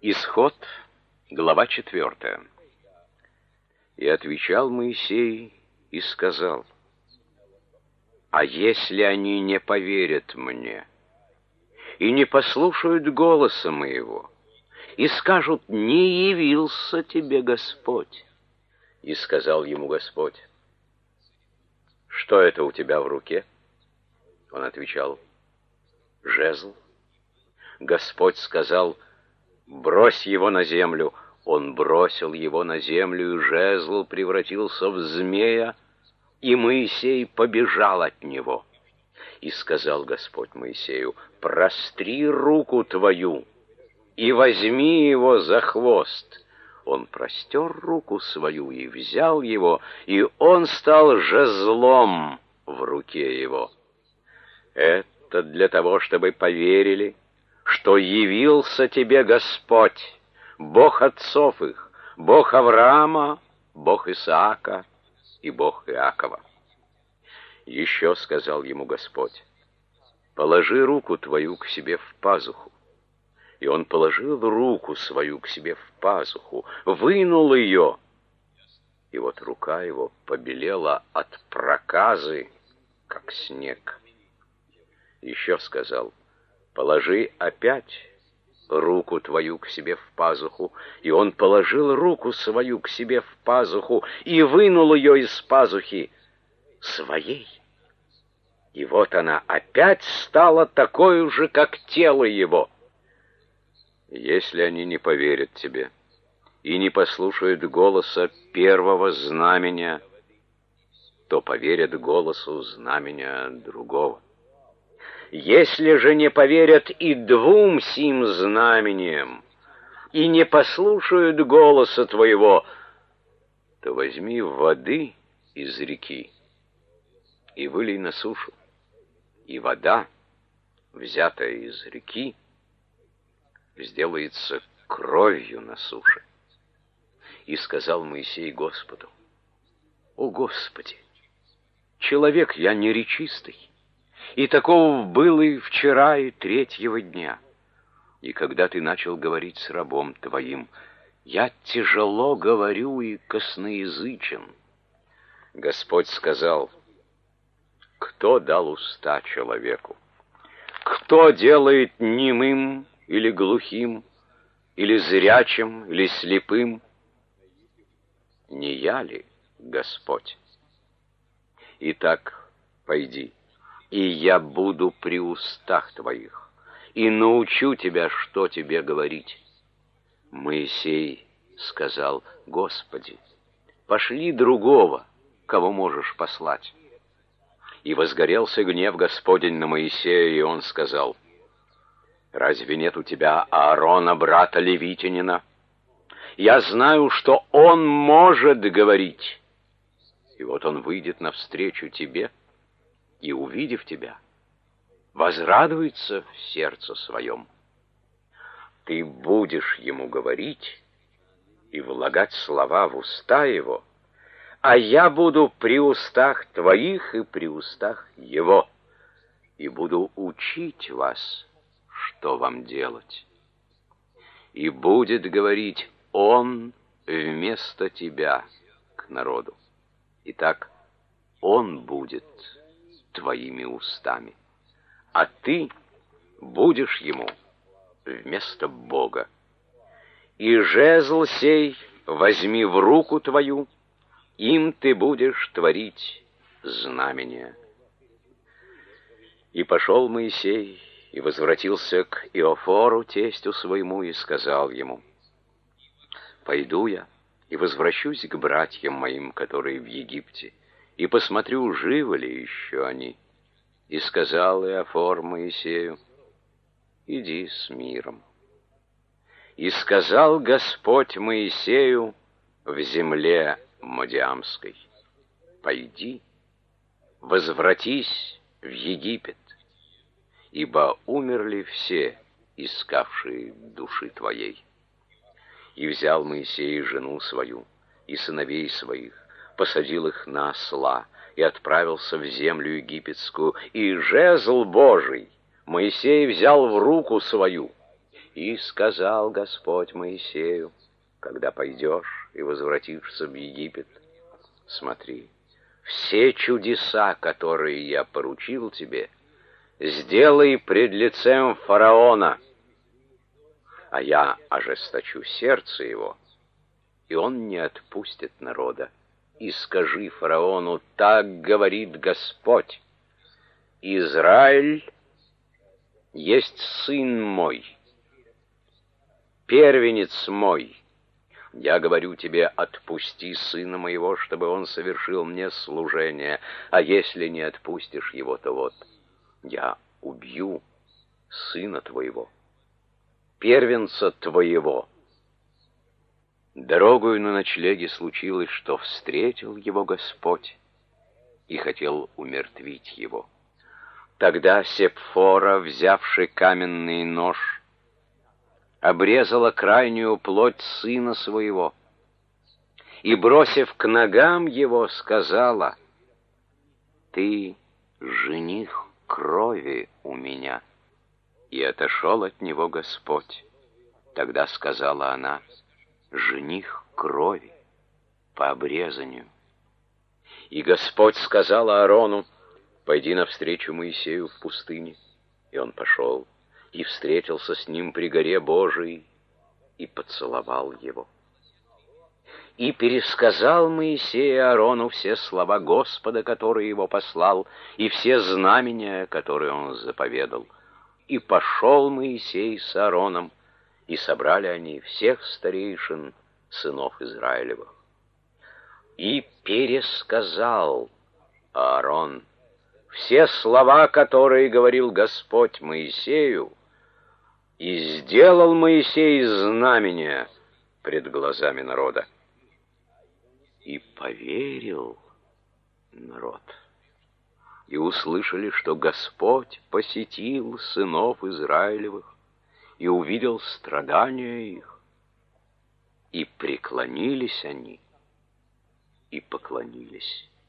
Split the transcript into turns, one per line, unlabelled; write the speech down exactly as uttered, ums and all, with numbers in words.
Исход, глава четвертая. И отвечал Моисей и сказал: «А если они не поверят мне и не послушают голоса моего, и скажут: не явился тебе Господь?» И сказал ему Господь: «Что это у тебя в руке?» Он отвечал: «Жезл». Господь сказал: «Брось его на землю». Он бросил его на землю, и жезл превратился в змея, и Моисей побежал от него. И сказал Господь Моисею: «Простри руку твою и возьми его за хвост». Он простер руку свою и взял его, и он стал жезлом в руке его. Это для того, чтобы поверили, что явился тебе Господь, Бог отцов их, Бог Авраама, Бог Исаака и Бог Иакова. Еще сказал ему Господь: «Положи руку твою к себе в пазуху». И он положил руку свою к себе в пазуху, вынул ее, и вот рука его побелела от проказы, как снег. Еще сказал: «Положи опять руку твою к себе в пазуху». И он положил руку свою к себе в пазуху и вынул ее из пазухи своей. И вот она опять стала такой же, как тело его. Если они не поверят тебе и не послушают голоса первого знамения, то поверят голосу знамения другого. Если же не поверят и двум сим знамениям, и не послушают голоса твоего, то возьми воды из реки и вылей на сушу, и вода, взятая из реки, сделается кровью на суше. И сказал Моисей Господу: «О Господи, человек я неречистый, и такого был и вчера, и третьего дня. И когда ты начал говорить с рабом твоим, я тяжело говорю и косноязычен». Господь сказал: «Кто дал уста человеку? Кто делает немым или глухим, или зрячим, или слепым? Не я ли, Господь? Итак, пойди, и я буду при устах твоих, и научу тебя, что тебе говорить». Моисей сказал: «Господи, пошли другого, кого можешь послать». И возгорелся гнев Господень на Моисея, и он сказал: «Разве нет у тебя Аарона, брата Левитянина? Я знаю, что он может говорить. И вот он выйдет навстречу тебе, и, увидев тебя, возрадуется в сердце своем. Ты будешь ему говорить и влагать слова в уста его, а я буду при устах твоих и при устах его, и буду учить вас, что вам делать. И будет говорить он вместо тебя к народу. Итак, он будет твоими устами, а ты будешь ему вместо Бога. И жезл сей возьми в руку твою, им ты будешь творить знамения». И пошел Моисей и возвратился к Иофору, тестю своему, и сказал ему: «Пойду я и возвращусь к братьям моим, которые в Египте, и посмотрю, живы ли еще они». И сказал Иофор Моисею: «Иди с миром». И сказал Господь Моисею в земле Мадиамской: «Пойди, возвратись в Египет, ибо умерли все, искавшие души твоей». И взял Моисей жену свою и сыновей своих, посадил их на осла и отправился в землю египетскую, и жезл Божий Моисей взял в руку свою И сказал Господь Моисею: когда пойдешь и возвратишься в Египет, смотри, все чудеса, которые я поручил тебе, сделай пред лицем фараона, а я ожесточу сердце его, и он не отпустит народа. И скажи фараону: так говорит Господь: Израиль есть сын мой, первенец мой. Я говорю тебе: отпусти сына моего, чтобы он совершил мне служение, а если не отпустишь его, то вот я убью сына твоего, первенца твоего. Дорогою на ночлеге случилось, что встретил его Господь и хотел умертвить его. Тогда Сепфора, взявши каменный нож, обрезала крайнюю плоть сына своего и, бросив к ногам его, сказала: ты жених крови у меня. И отошел от него Господь. Тогда сказала она: жених крови по обрезанию. И Господь сказал Аарону: пойди навстречу Моисею в пустыне. И он пошел и встретился с ним при горе Божией и поцеловал его. И пересказал Моисей Аарону все слова Господа, которые его послал, и все знамения, которые он заповедал. И пошел Моисей с Аароном, и собрали они всех старейшин сынов Израилевых. И пересказал Аарон все слова, которые говорил Господь Моисею, и сделал Моисей знамения пред глазами народа. И поверил народ, и услышали, что Господь посетил сынов Израилевых и увидел страдания их, и преклонились они, и поклонились